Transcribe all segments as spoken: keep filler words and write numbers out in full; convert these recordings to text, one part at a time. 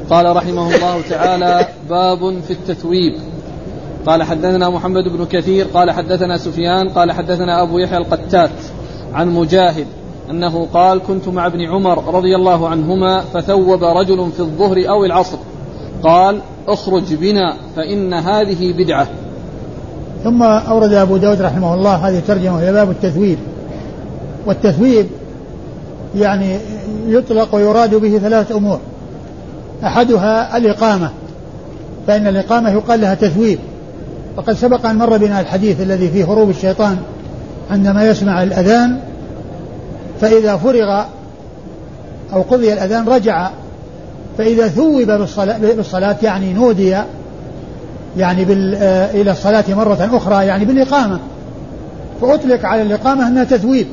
قال رحمه الله تعالى: باب في التثويب. قال حدثنا محمد بن كثير قال حدثنا سفيان قال حدثنا أبو يحيى القتات عن مجاهد أنه قال: كنت مع ابن عمر رضي الله عنهما فثوب رجل في الظهر أو العصر قال: اخرج بنا فإن هذه بدعة. ثم أورد أبو داود رحمه الله هذه الترجمة هي باب التثويب. والتثويب يعني يطلق ويراد به ثلاثة أمور: أحدها الإقامة، فإن الإقامة يقال لها تثويب، وقد سبق أن مر بنا الحديث الذي فيه هروب الشيطان عندما يسمع الأذان، فإذا فرغ أو قضي الأذان رجع، فإذا ثوب بالصلاة, بالصلاة يعني نودي يعني إلى الصلاة مرة أخرى يعني بالإقامة، فأطلق على الإقامة أنها تثويب.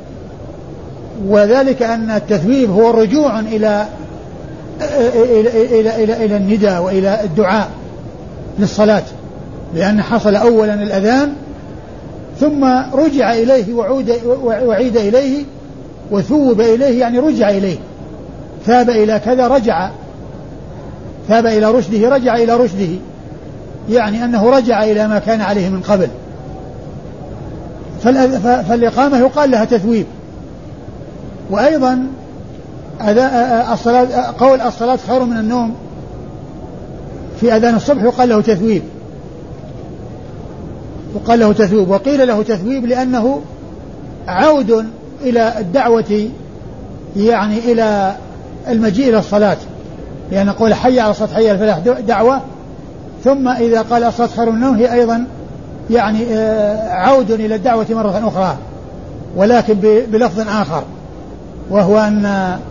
وذلك أن التثويب هو رجوع إلى إلى إلى إلى, إلى النداء وإلى الدعاء للصلاة، لأن حصل أولا الأذان ثم رجع إليه وعود وعيد إليه وثوب إليه، يعني رجع إليه، ثاب إلى كذا رجع، ثاب إلى رشده رجع إلى رشده، يعني أنه رجع إلى ما كان عليه من قبل. فالإقامة يقال لها تثويب. وأيضا الصلاة، قول الصلاة خير من النوم في أذان الصبح يقال له تثويب، وقال له تثويب وقيل له تثويب لأنه عود إلى الدعوة، يعني إلى المجيء إلى الصلاة، لأن قول حي على الصلاة حي على الفلاح دعوة، ثم إذا قال الصلاة خير من النوم هي أيضا يعني عود إلى الدعوة مرة أخرى، ولكن بلفظ آخر، وهو أن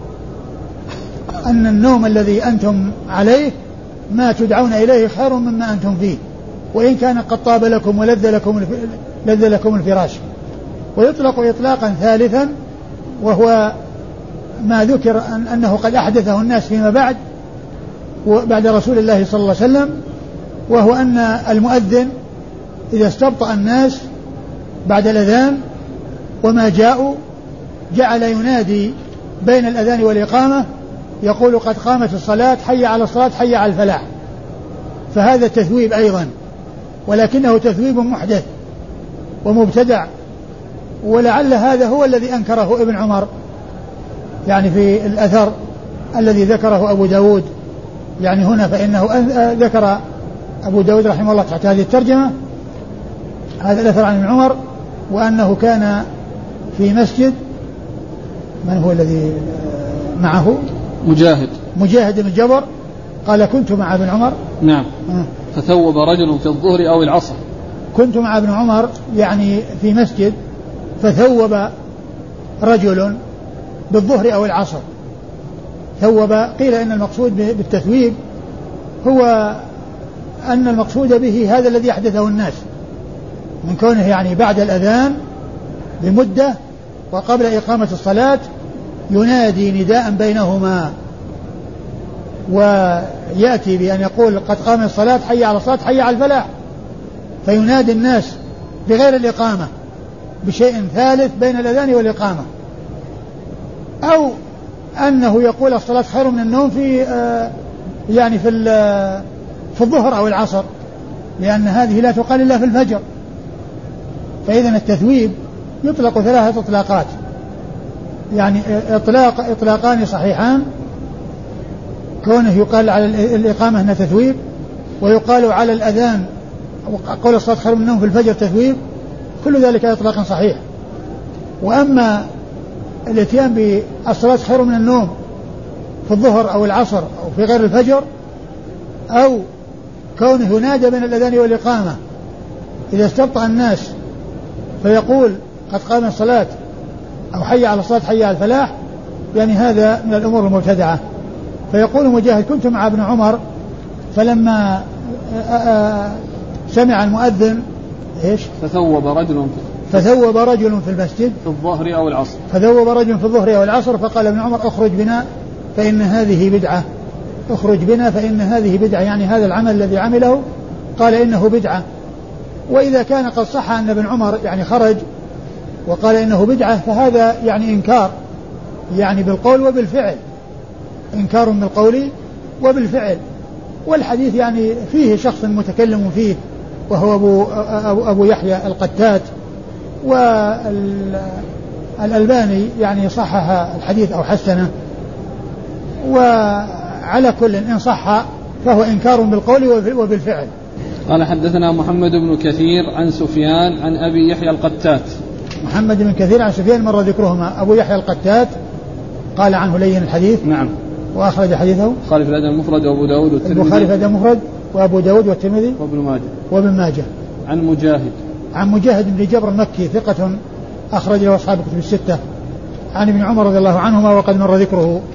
أن النوم الذي أنتم عليه ما تدعون إليه خير مما أنتم فيه، وإن كان قد طاب لكم ولذ لكم لذ لكم الفراش. ويطلق إطلاقا ثالثا، وهو ما ذكر أن أنه قد أحدثه الناس فيما بعد وبعد رسول الله صلى الله عليه وسلم، وهو أن المؤذن إذا استبطأ الناس بعد الأذان وما جاءوا جعل ينادي بين الأذان والإقامة يقول: قد قامت الصلاة، حي على الصلاة، حي على الفلاح. فهذا تثويب أيضا، ولكنه تثويب محدث ومبتدع، ولعل هذا هو الذي أنكره ابن عمر يعني في الأثر الذي ذكره أبو داود يعني هنا. فإنه ذكر أبو داود رحمه الله تحت هذه الترجمة هذا الأثر عن ابن عمر، وأنه كان في مسجد، من هو الذي معه؟ مجاهد مجاهد بن جبر قال: كنت مع ابن عمر. نعم. آه. فثوب رجل في الظهر أو العصر. كنت مع ابن عمر يعني في مسجد، فثوب رجل بالظهر أو العصر. ثوب، قيل إن المقصود بالتثويب هو أن المقصود به هذا الذي أحدثه الناس من كونه يعني بعد الأذان بمدة وقبل إقامة الصلاة ينادي نداء بينهما، ويأتي بأن يقول: قد قام الصلاة، حي على الصلاة، حي على الفلاح، فينادي الناس بغير الإقامة بشيء ثالث بين الأذان والإقامة، أو أنه يقول الصلاة خير من النوم في آه يعني في في الظهر أو العصر، لأن هذه لا تقال إلا في الفجر. فإذا التثويب يطلق ثلاثة إطلاقات، يعني إطلاق إطلاقان صحيحان، كونه يقال على الإقامة أنها تثويب، ويقال على الأذان قول الصلاة خير من النوم في الفجر تثويب، كل ذلك إطلاق صحيح. وأما الاتيان بالصلاة خير من النوم في الظهر أو العصر أو في غير الفجر، أو كونه ينادى بين الأذان والإقامة إذا استبطأ الناس فيقول: قد قام الصلاة، أو حي على الصلاة، حي على الفلاح، يعني هذا من الأمور المبتدعة. فيقول مجاهد: كنت مع ابن عمر فلما سمع المؤذن إيش؟ فثوب رجل فثوب رجل في المسجد في الظهر أو العصر فثوب رجل في الظهر أو العصر فقال ابن عمر: اخرج بنا فإن هذه بدعة، اخرج بنا فإن هذه بدعة، يعني هذا العمل الذي عمله قال إنه بدعة. وإذا كان قد صح أن ابن عمر يعني خرج وقال إنه بدعة، فهذا يعني إنكار، يعني بالقول وبالفعل، إنكار بالقول وبالفعل. والحديث يعني فيه شخص متكلم فيه وهو أبو, أبو يحيى القتات، والألباني يعني صحح الحديث أو حسنه. وعلى كل إن صح فهو إنكار بالقول وبالفعل. قال حدثنا محمد بن كثير عن سفيان عن أبي يحيى القتات. محمد بن كثير عن سفيان مر ذكرهما. أبو يحيى القتات قال عنه لين الحديث. نعم. وأخرج حديثه البخاري في الأدب المفرد وأبو داود والترمذي. البخاري في الأدب المفرد وأبو داود والترمذي وابن ماجه. وابن ماجه. عن مجاهد. عن مجاهد بن جبر المكي ثقة أخرج له أصحاب الكتب الستة. عن ابن عمر رضي الله عنهما وقد مر ذكره